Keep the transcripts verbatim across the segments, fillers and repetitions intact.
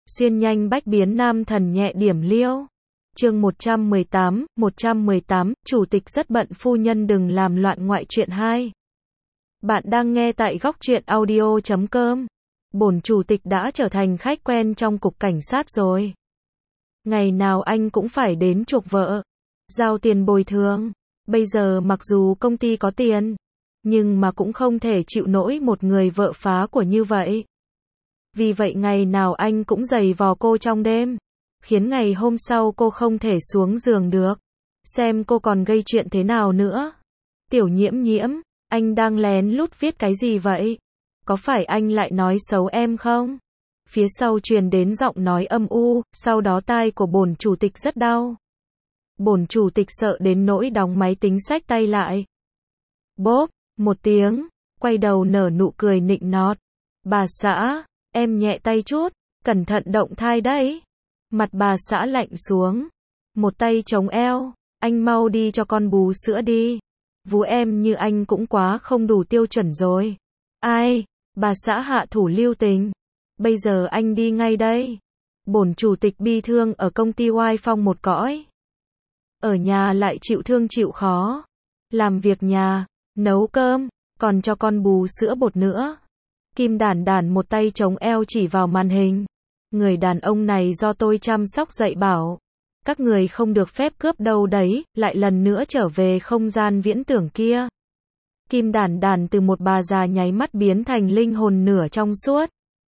Xuyên nhanh bách biến nam thần nhẹ điểm liêu. Chương một trăm mười tám, một trăm mười tám, chủ tịch rất bận phu nhân đừng làm loạn ngoại truyện hai. Bạn đang nghe tại góc truyện audio chấm com. Bổn chủ tịch đã trở thành khách quen trong cục cảnh sát rồi. Ngày nào anh cũng phải đến chuộc vợ, giao tiền bồi thường. Bây giờ mặc dù công ty có tiền, nhưng mà cũng không thể chịu nổi một người vợ phá của như vậy. Vì vậy ngày nào anh cũng giày vò cô trong đêm, khiến ngày hôm sau cô không thể xuống giường được. Xem cô còn gây chuyện thế nào nữa. Tiểu Nhiễm Nhiễm, anh đang lén lút viết cái gì vậy? Có phải anh lại nói xấu em không? Phía sau truyền đến giọng nói âm u, sau đó tai của bổn chủ tịch rất đau. Bổn chủ tịch sợ đến nỗi đóng máy tính xách tay lại. Bốp, một tiếng, quay đầu nở nụ cười nịnh nọt. Bà xã, em nhẹ tay chút, cẩn thận động thai đấy. Mặt bà xã lạnh xuống, một tay chống eo, anh mau đi cho con bú sữa đi. Vú em như anh cũng quá không đủ tiêu chuẩn rồi. Ai, bà xã hạ thủ lưu tình. Bây giờ anh đi ngay đây. Bổn chủ tịch bi thương ở công ty oai phong một cõi. Ở nhà lại chịu thương chịu khó. Làm việc nhà, nấu cơm, còn cho con bú sữa bột nữa. Kim Đản Đản một tay chống eo chỉ vào màn hình. Người đàn ông này do tôi chăm sóc dạy bảo. Các người không được phép cướp đâu đấy, lại lần nữa trở về không gian viễn tưởng kia. Kim Đản Đản từ một bà già nháy mắt biến thành linh hồn nửa trong suốt.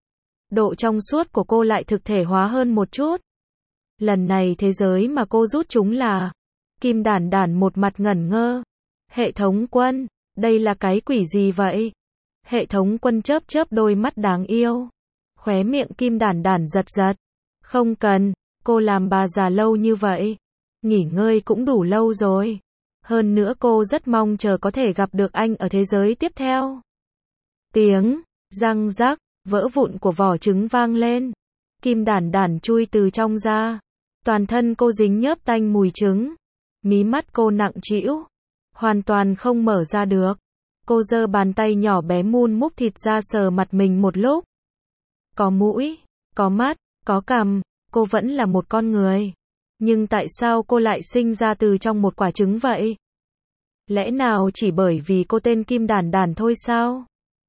Độ trong suốt của cô lại thực thể hóa hơn một chút. Lần này thế giới mà cô rút chúng là... Kim Đản Đản một mặt ngẩn ngơ. Hệ thống quân, đây là cái quỷ gì vậy? Hệ thống quân chớp chớp đôi mắt đáng yêu. Khóe miệng Kim Đản Đản giật giật. Không cần, cô làm bà già lâu như vậy. Nghỉ ngơi cũng đủ lâu rồi. Hơn nữa cô rất mong chờ có thể gặp được anh ở thế giới tiếp theo. Tiếng, răng rắc, vỡ vụn của vỏ trứng vang lên. Kim Đản Đản chui từ trong ra. Toàn thân cô dính nhớp tanh mùi trứng. Mí mắt cô nặng trĩu, hoàn toàn không mở ra được. Cô giơ bàn tay nhỏ bé mun múc thịt ra sờ mặt mình một lúc. Có mũi, có mắt, có cằm, cô vẫn là một con người. Nhưng tại sao cô lại sinh ra từ trong một quả trứng vậy? Lẽ nào chỉ bởi vì cô tên Kim Đản Đản thôi sao?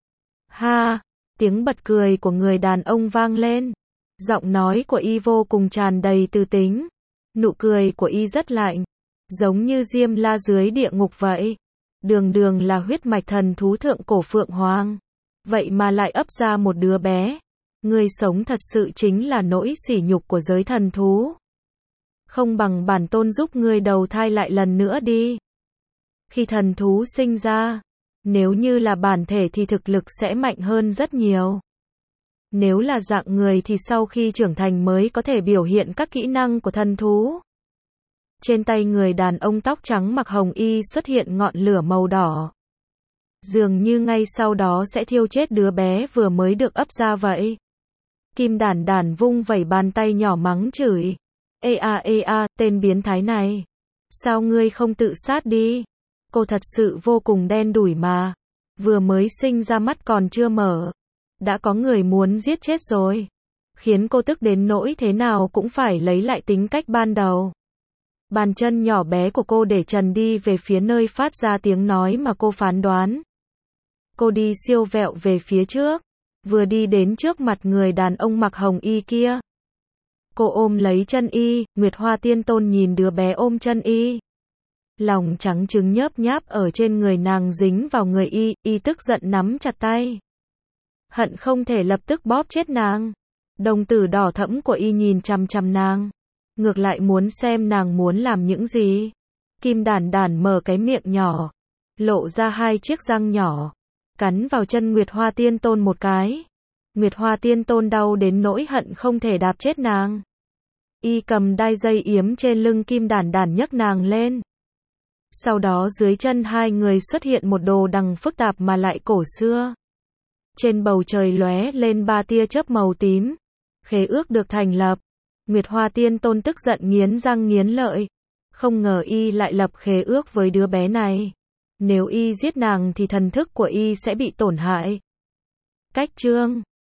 Ha, tiếng bật cười của người đàn ông vang lên. Giọng nói của y vô cùng tràn đầy từ tính. Nụ cười của y rất lạnh, giống như Diêm La dưới địa ngục vậy. Đường đường là huyết mạch thần thú thượng cổ Phượng Hoàng. Vậy mà lại ấp ra một đứa bé. Người sống thật sự chính là nỗi sỉ nhục của giới thần thú. Không bằng bản tôn giúp ngươi đầu thai lại lần nữa đi. Khi thần thú sinh ra, nếu như là bản thể thì thực lực sẽ mạnh hơn rất nhiều. Nếu là dạng người thì sau khi trưởng thành mới có thể biểu hiện các kỹ năng của thần thú. Trên tay người đàn ông tóc trắng mặc hồng y xuất hiện ngọn lửa màu đỏ. Dường như ngay sau đó sẽ thiêu chết đứa bé vừa mới được ấp ra vậy. Kim Đản Đản vung vẩy bàn tay nhỏ mắng chửi. Ê a ê a, tên biến thái này. Sao ngươi không tự sát đi? Cô thật sự vô cùng đen đủi mà. Vừa mới sinh ra mắt còn chưa mở. Đã có người muốn giết chết rồi. Khiến cô tức đến nỗi thế nào cũng phải lấy lại tính cách ban đầu. Bàn chân nhỏ bé của cô để trần đi về phía nơi phát ra tiếng nói mà cô phán đoán. Cô đi siêu vẹo về phía trước. Vừa đi đến trước mặt người đàn ông mặc hồng y kia. Cô ôm lấy chân y, Nguyệt Hoa Tiên Tôn nhìn đứa bé ôm chân y. Lòng trắng trứng nhớp nháp ở trên người nàng dính vào người y, y tức giận nắm chặt tay. Hận không thể lập tức bóp chết nàng. Đồng tử đỏ thẫm của y nhìn chằm chằm nàng. Ngược lại muốn xem nàng muốn làm những gì. Kim Đản Đản mở cái miệng nhỏ, lộ ra hai chiếc răng nhỏ, cắn vào chân Nguyệt Hoa Tiên Tôn một cái. Nguyệt Hoa Tiên Tôn đau đến nỗi hận không thể đạp chết nàng. Y cầm đai dây yếm trên lưng Kim Đản Đản nhấc nàng lên. Sau đó dưới chân hai người xuất hiện một đồ đằng phức tạp mà lại cổ xưa. Trên bầu trời lóe lên ba tia chớp màu tím. Khế ước được thành lập. Nguyệt Hoa Tiên Tôn tức giận nghiến răng nghiến lợi. Không ngờ y lại lập khế ước với đứa bé này. Nếu y giết nàng thì thần thức của y sẽ bị tổn hại. Cách chương